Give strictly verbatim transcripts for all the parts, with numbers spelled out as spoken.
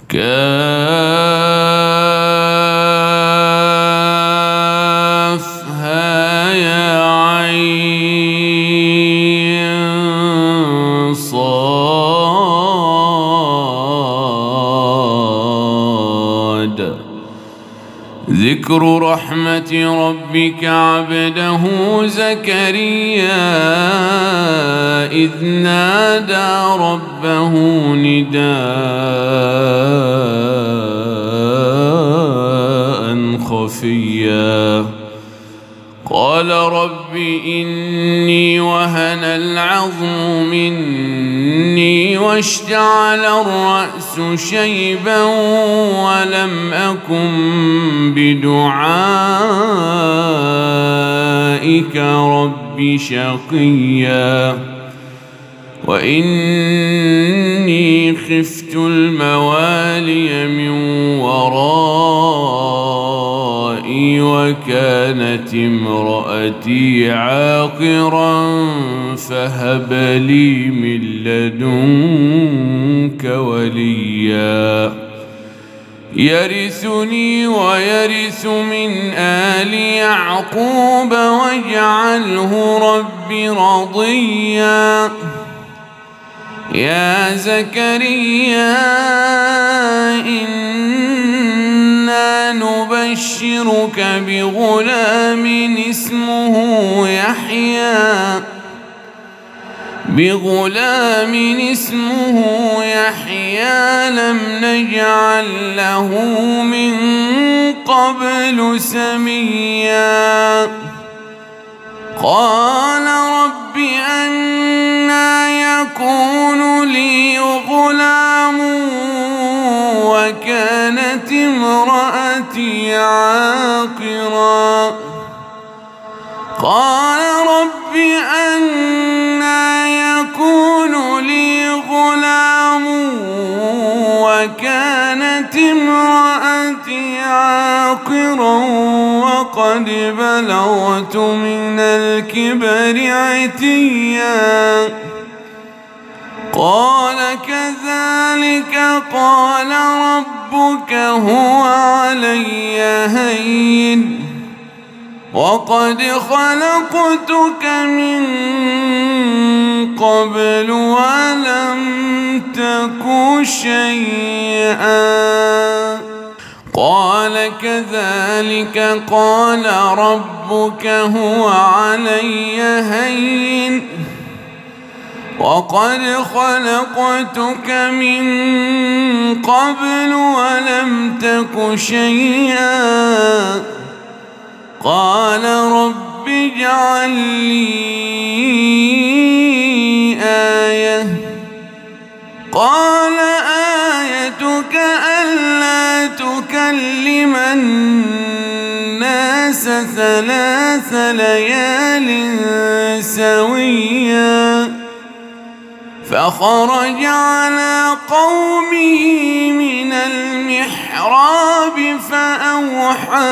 كافها يا عين صاد. ذكر رحمة ربك عبده زكريا إذ نادى ربه نداء خفيا قال رب إني وهن العظم مني واشتعل الرأس شيبا ولم أكن بدعائك رب شقيا وإني خفت الموالي من ورائي وكانت امرأتي عاقرا فهب لي من لدنك وليا يرثني ويرث من آل يعقوب واجعله رب رضيا. يا زكريا إنا نبشرك بغلام اسمه يحيى بغلام اسمه يحيى لم نجعل له من قبل سميا. قال رب أنى يكون لي غلام وكانت امرأتي عاقرا. قال رب أنى يكون لي غلام وكانت امرأتي عاقرا وقد بلغت من الكبر عتيا. قال كذلك قال ربك هو علي هين وقد خلقتك من قبل ولم تك شيئا. قال كذلك قال ربك هو علي هين وقد خلقتك من قبل ولم تك شيئا. قال رب اجعل لي آية. قال آيتك ألا تكلم الناس ثلاث ليال سويا. فخرج على قومه من المحراب فأوحى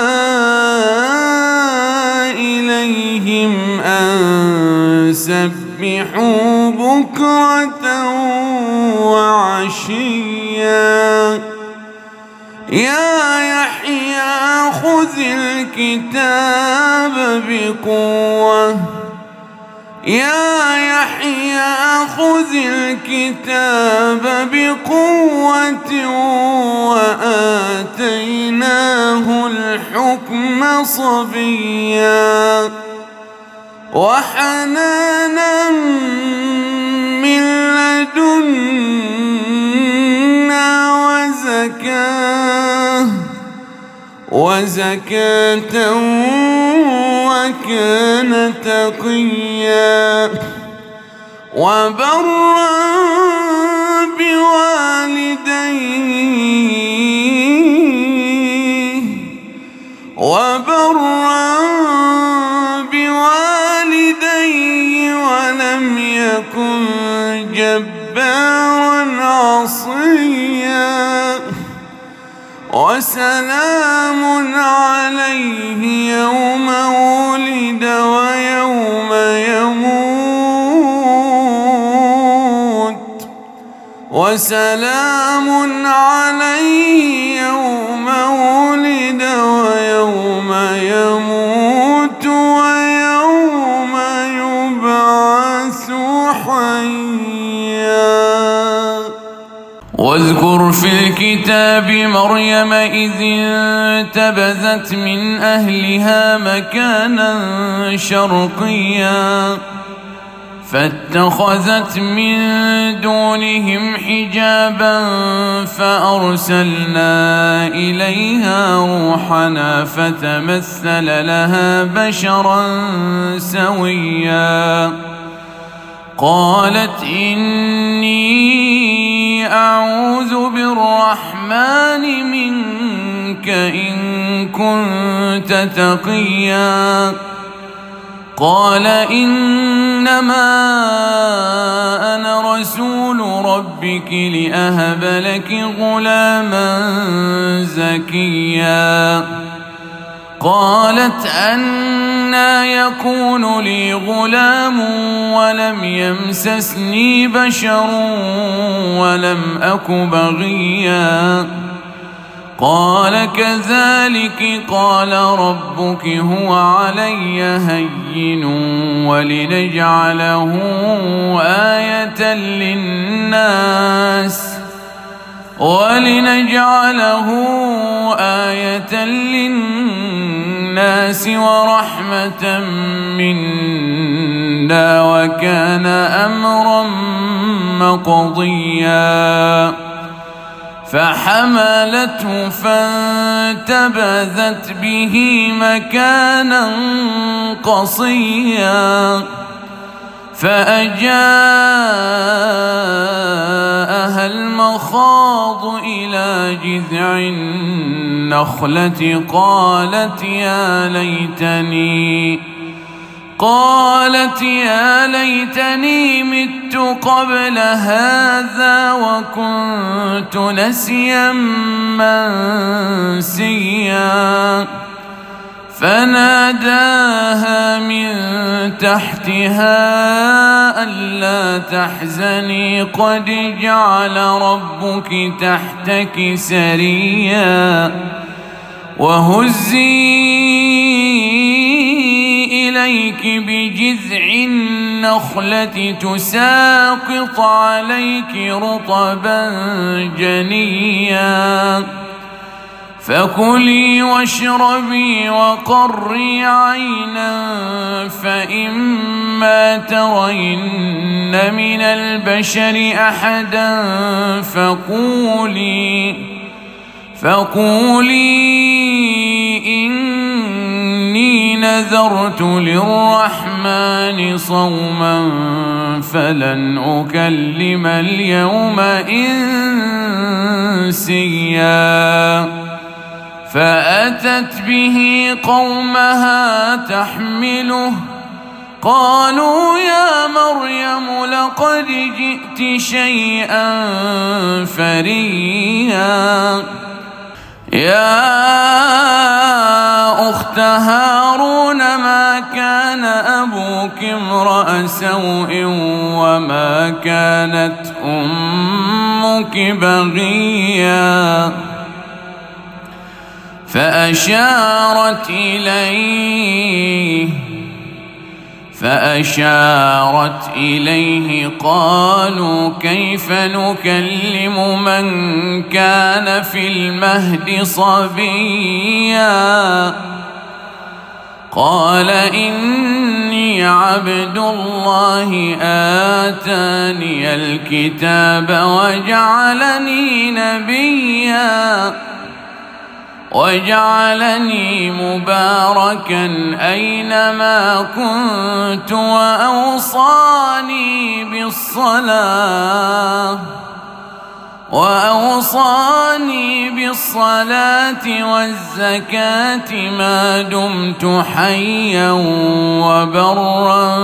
إليهم أن سبحوا بكرة وعشيا. يا يحيى خذ الكتاب بقوة يا يحيى خذ الكتاب بقوة وآتيناه الحكم صبيا وحنانا من لدنا وزكاة وزكاة وكان تقيا وبرا بوالديه وبرا بوالديه ولم يكن جبارا عصيا. وسلام عليه يوم ولد ويوم يموت وسلام عليه واذكر في الكتاب مريم إذ انتبذت من أهلها مكانا شرقيا فاتخذت من دونهم حجابا فأرسلنا إليها روحنا فتمثل لها بشرا سويا قالت إني أعوذ بالرحمن منك إن كنت تقيا قال إنما أنا رسول ربك لأهب لك غلاما زكيا قالت أنى يكون لي غلام ولم يمسسني بشر ولم أك بغيا قال كذلك قال ربك هو علي هين ولنجعله آية للناس ولنجعله آية للناس ورحمة منا وكان أمرا مقضيا فحملته فانتبذت به مكانا قصيا فأجاءها المخاض إلى جذع النخلة قالت يا ليتني قالت يا ليتني مت قبل هذا وكنت نسيا منسيا فناداها من تحتها ألا تحزني قد جعل ربك تحتك سريا وهزي إليك بجذع النخلة تساقط عليك رطبا جنيا فكلي واشربي وقري عينا فإما ترين من البشر أحدا فقولي فقولي إني نذرت للرحمن صوما فلن أكلم اليوم إنسيا فأتت به قومها تحمله قالوا يا مريم لقد جئت شيئا فريا يا أخت هارون ما كان أبوك امرأ سوء وما كانت أمك بغيا فأشارت إليه فأشارت إليه قالوا كيف نكلم من كان في المهد صبيا قال إني عبد الله آتاني الكتاب وجعلني نبيا وجعلني مباركا أينما كنت وأوصاني بالصلاة وأوصاني بالصلاة والزكاة ما دمت حيا وبرا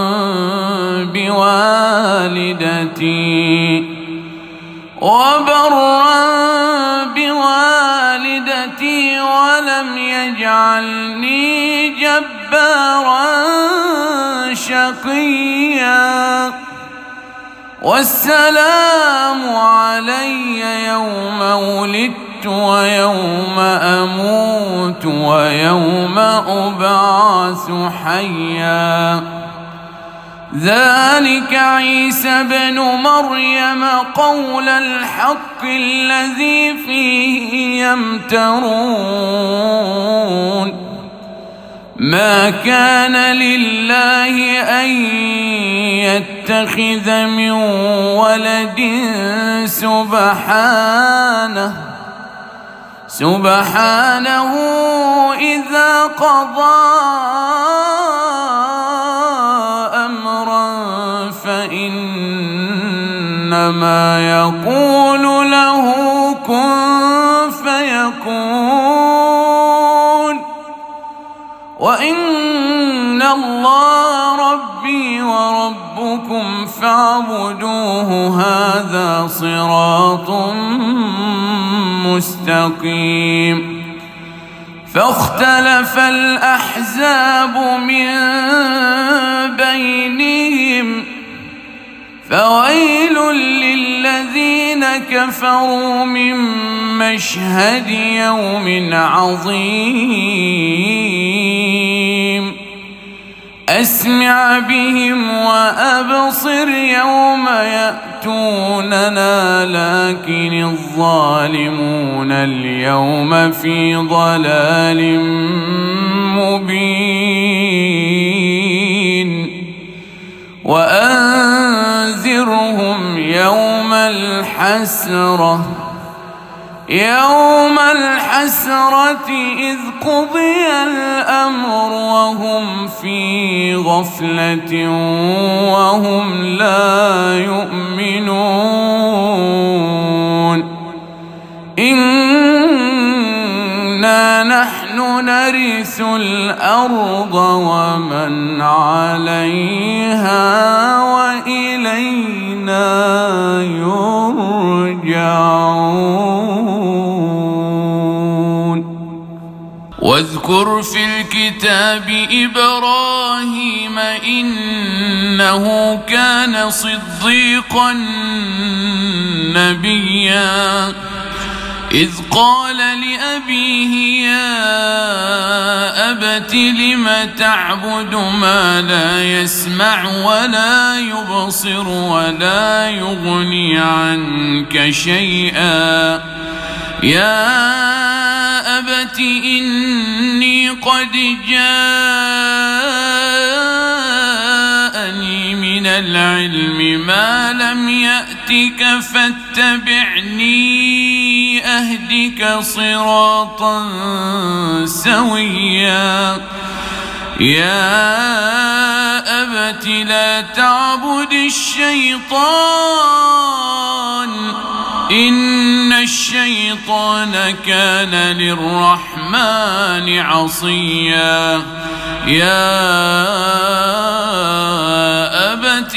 بوالدتي وبرا بوالدتي ولم يجعلني جبارا شقيا والسلام علي يوم ولدت ويوم أموت ويوم أبعث حيا ذلك عيسى بن مريم قول الحق الذي فيه يمترون ما كان لله أن يتخذ من ولد سبحانه سبحانه إذا قضى فإنما يقول له كن فيكون وإن الله ربي وربكم فاعبدوه هذا صراط مستقيم فاختلف الأحزاب من بينهم فويل للذين كفروا من مشهد يوم عظيم أسمع بهم وأبصر يوم يأتوننا لكن الظالمون اليوم في ضلال مبين وأنذرهم يوم الحسرة يوم الحسرة إذ قضي الأمر وهم في غفلة وهم لا يؤمنون إنا نحن نرث الأرض ومن عليها وإلينا يرجعون واذكر في الكتاب إبراهيم إنه كان صديقا نبيا إذ قال لأبيه يا أبت لم تعبد ما لا يسمع ولا يبصر ولا يغني عنك شيئا يا أبت إني قد جاءني من العلم ما لم يأتك فاتبعني أهدك صراطا سويا يا أبت لا تعبد الشيطان إن الشيطان كان للرحمن عصيا يا أبت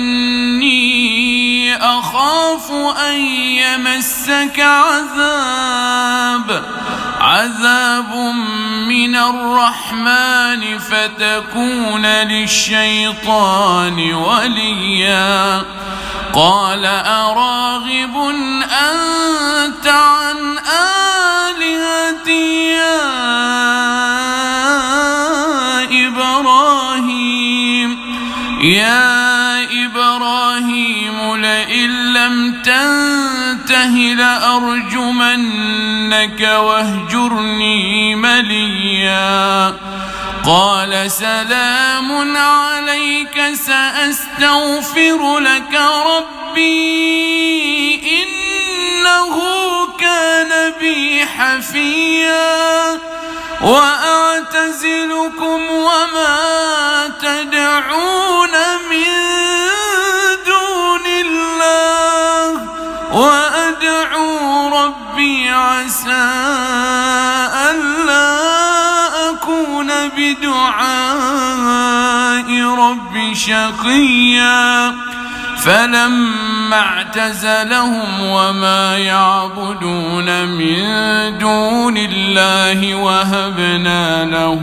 إني أخاف أن يمسك عذاب عذاب من الرحمن فتكون للشيطان وليا قال أراغب أنت عن آلهتي يا إبراهيم يا إبراهيم لئن لم تنته لأرجمنك واهجرني مليا قال سلام عليك سأستغفر لك ربي إنه كان بي حفيا وأعتزلكم وما تدعون من دون الله وأدعو ربي عسى ألا أكون بدعاء ربي شقيا فلما اعتزلهم وما يعبدون من دون الله وهبنا له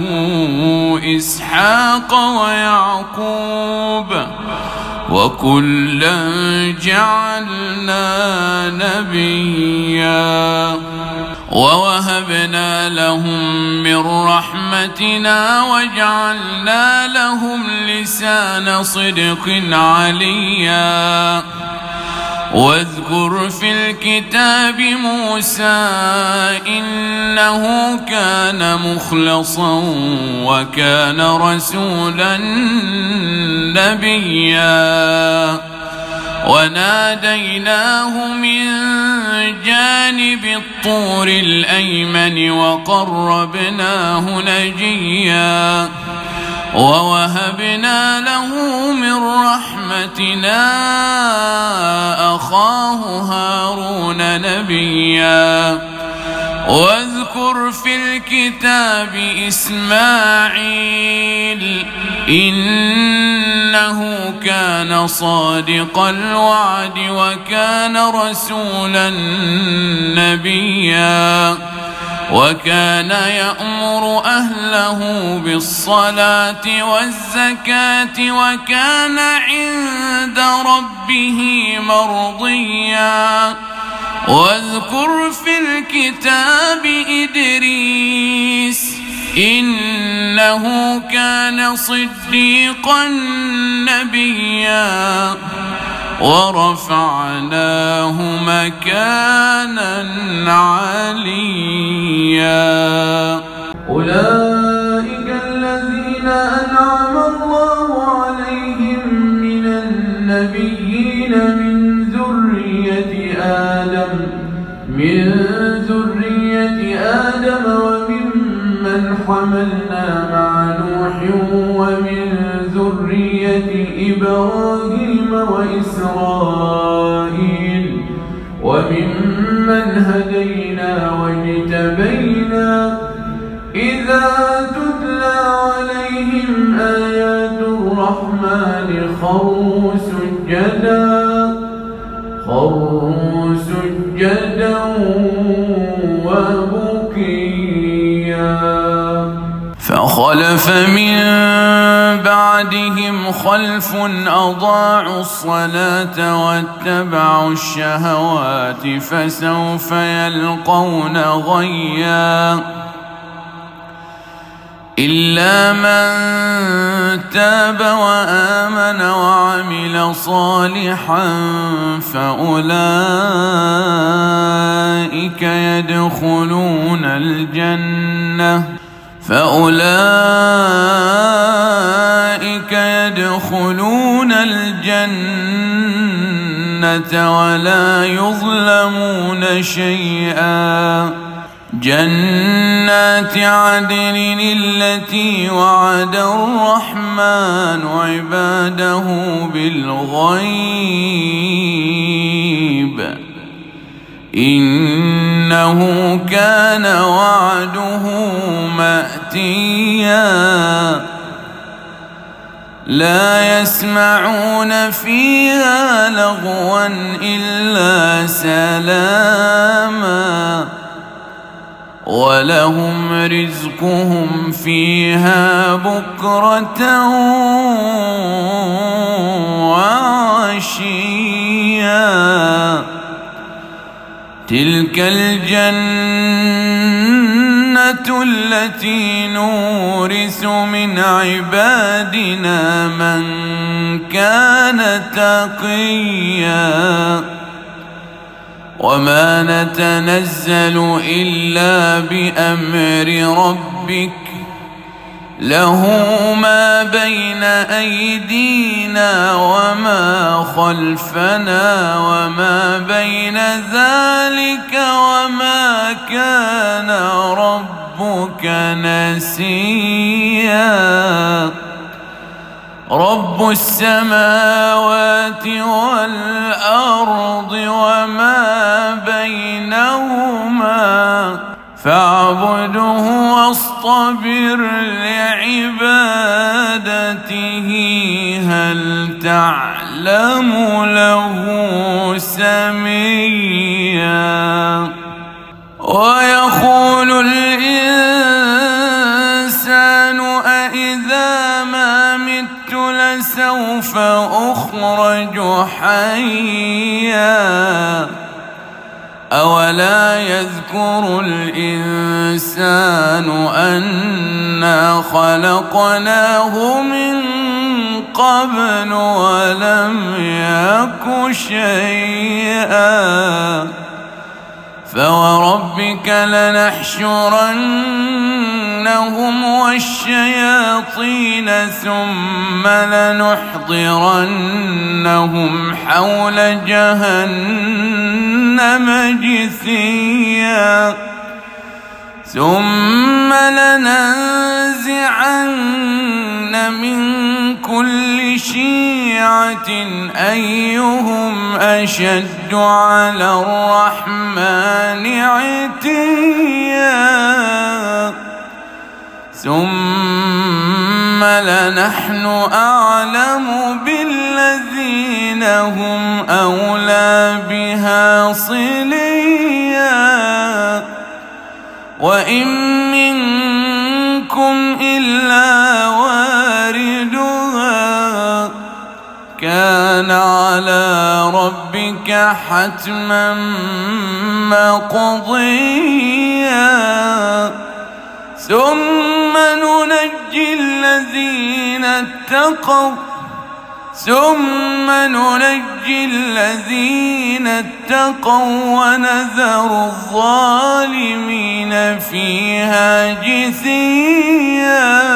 إسحاق ويعقوب وكلا جعلنا نبيا ووهبنا لهم من رحمتنا وجعلنا لهم لسان صدق عليا واذكر في الكتاب موسى إنه كان مخلصا وكان رسولا نبيا وناديناه من جانب الطور الأيمن وقربناه نجيا ووهبنا له من رحمتنا أخاه هارون نبيا واذكر في الكتاب إسماعيل إنه كان صادق الوعد وكان رسولا نبيا وكان يأمر أهله بالصلاة والزكاة وكان عند ربه مرضيا واذكر في الكتاب إدريس إنه كان صديقا نبيا ورفعناه مكانا عليا أولئك الذين أنعم الله عليهم من النبيين من ذرية آدم من ذرية آدم وممن حملنا مع نوح ومن ذرية إبراهيم وإسرائيل وممن هدينا واجتبينا إذا تتلى عليهم آيات الرحمن خروا سجدا خروا سجدا وبكيا فخلف من بعدهم خلف أضاعوا الصلاة واتبعوا الشهوات فسوف يلقون غيا إلا من تاب وآمن وعمل صالحا فأولئك يدخلون الجنة فأولئك يدخلون الجنة ولا يظلمون شيئا جنات عدن التي وعد الرحمن عباده بالغيب إنه كان وعده مأتيا لا يسمعون فيها لغوا إلا سلاما ولهم رزقهم فيها بكرة وعشيا تلك الجنة التي نورث من عبادنا من كان تقيا وما نتنزل إلا بأمر ربك له ما بين أيدينا وما خلفنا وما بين ذلك وما كان ربك نسيا رب السماوات والأرض وما بينهما فاعبده واصطبر لعبادته هل تعلم له سميا ويقول الإنسان أإذا ما مت لسوف أخرج حيا أولا يذكر الإنسان أنا خلقناه من قبل ولم يك شيئا فوربك لنحشرنهم والشياطين ثم لنحضرنهم حول جهنم جثيا ثم لننزعن من كل شيعة أيهم أشد على الرحمن عتيا ثم لنحن أعلم بالذين هم أولى بها صليا وإن منكم إلا واردها كان على ربك حتما مقضيا ثم ننجي الذين اتقوا ثم ننجي الذين اتقوا ونذر الظالمين فيها جثيا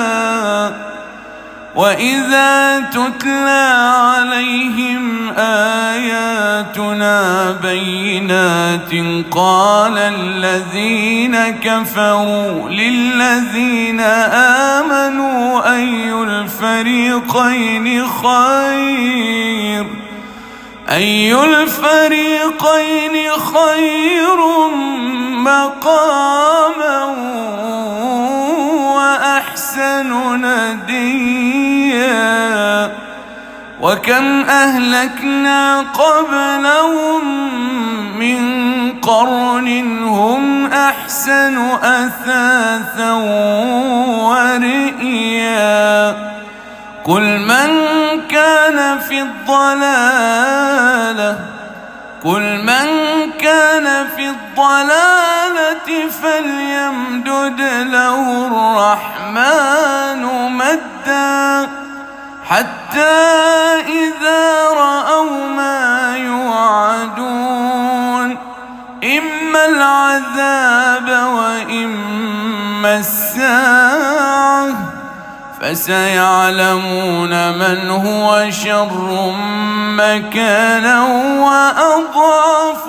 وإذا تتلى عليهم آياتنا بينات قال الذين كفروا للذين آمنوا أي الفريقين خير أي الفريقين خير مقاما وأحسن نديا وكم أهلكنا قبلهم من قرن هم أحسن أثاثا ورئيا قل من كان في الضلالة قل من كان في الضلالة فليمدد له الرحمن مدا حتى إذا رأوا ما يوعدون إما العذاب وإما الساعة فسيعلمون من هو شر مكانا وأضعف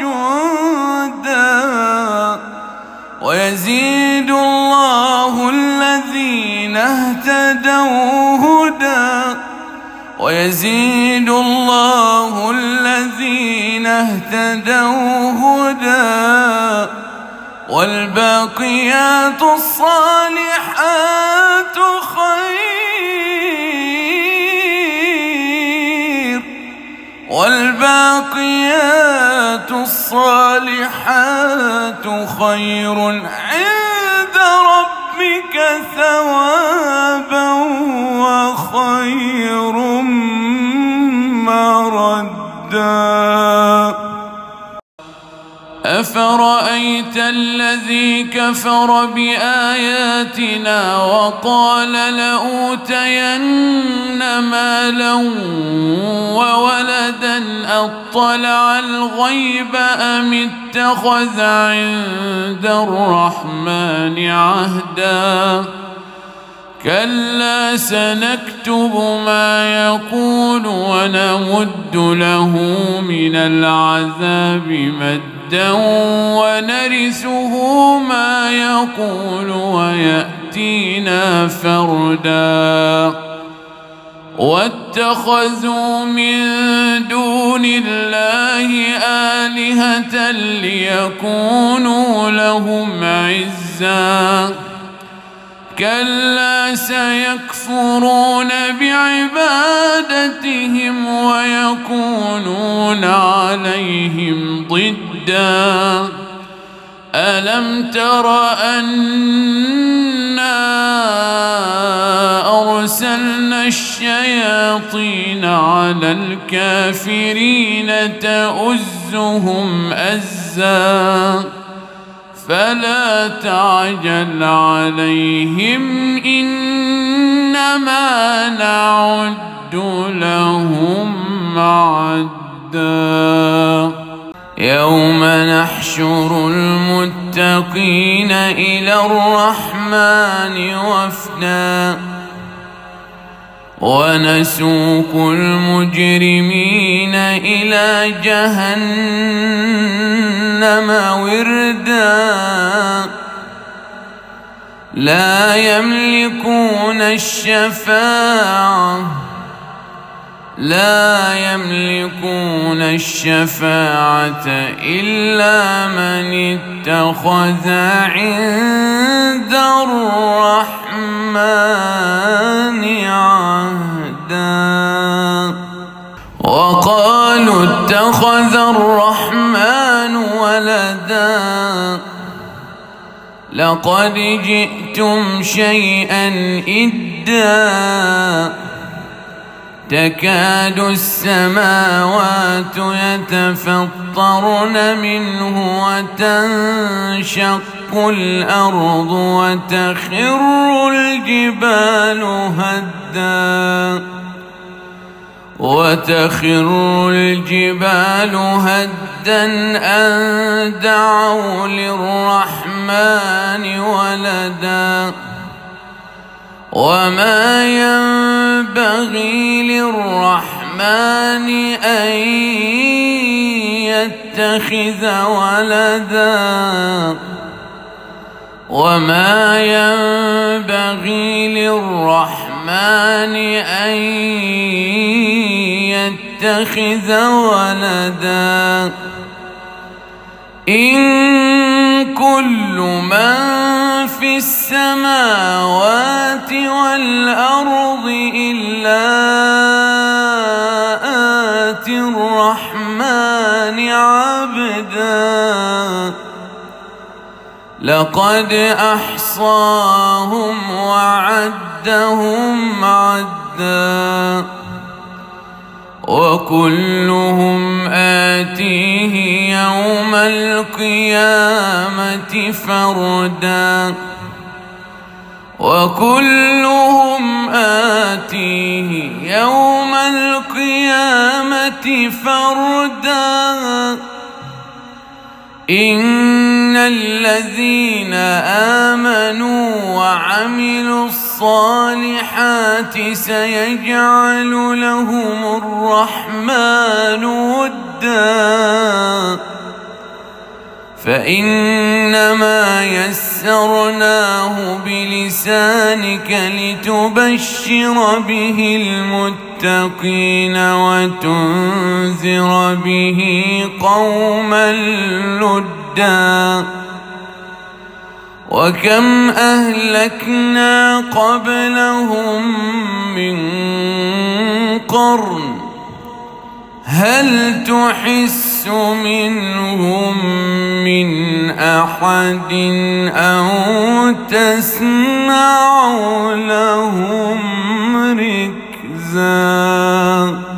جندا ويزيد الله الذين اهتدوا هدى ويزيد الله الذين اهتدوا هدى والباقيات الصالحات خير والباقيات الصالحات خير عند ربك ثوابا وخير مردا أفرأيت الذي كفر بآياتنا وقال لأوتين مالا وولدا أطلع الغيب أم اتخذ عند الرحمن عهدا كلا سنكتب ما يقول ونمد له من العذاب مدا ونرثه ما يقول ويأتينا فردا واتخذوا من دون الله آلهة ليكونوا لهم عزا كلا سيكفرون بعبادتهم ويكونون عليهم ضدا ألم تر أنا أرسلنا الشياطين على الكافرين تؤزهم أزا بأسا فلا تعجل عليهم إنما نعد لهم عدا يوم نحشر المتقين إلى الرحمن وفدا ونسوق المجرمين إلى جهنم وردا لا يملكون الشفاعة لا يملكون الشفاعة إلا من اتخذ عند الرحمن عهدا وقالوا اتخذ الرحمن ولدا لقد جئتم شيئا إدا تكاد السماوات يتفطرن منه وتنشق الأرض وتخر الجبال هدا وتخر الجبال هدا أن دعوا للرحمن ولدا وما ينبغي للرحمن أن يتخذ ولدا وما ينبغي للرحمن أن يتخذ ولدا إن كل من في السماوات والأرض إلا آتي الرحمن عبدا لقد أحصاهم وعدهم عدا وكلهم آتيه يوم القيامة فردا وكلهم آتيه يوم القيامة فردا إن الذين آمنوا وعملوا الصالحات سيجعل لهم الرحمن ودا فإنما يسرناه بلسانك لتبشر به المتقين وتنذر به قوما لدا وكم أهلكنا قبلهم من قرن هل تحس منهم من أحد أو تسمع لهم ركزا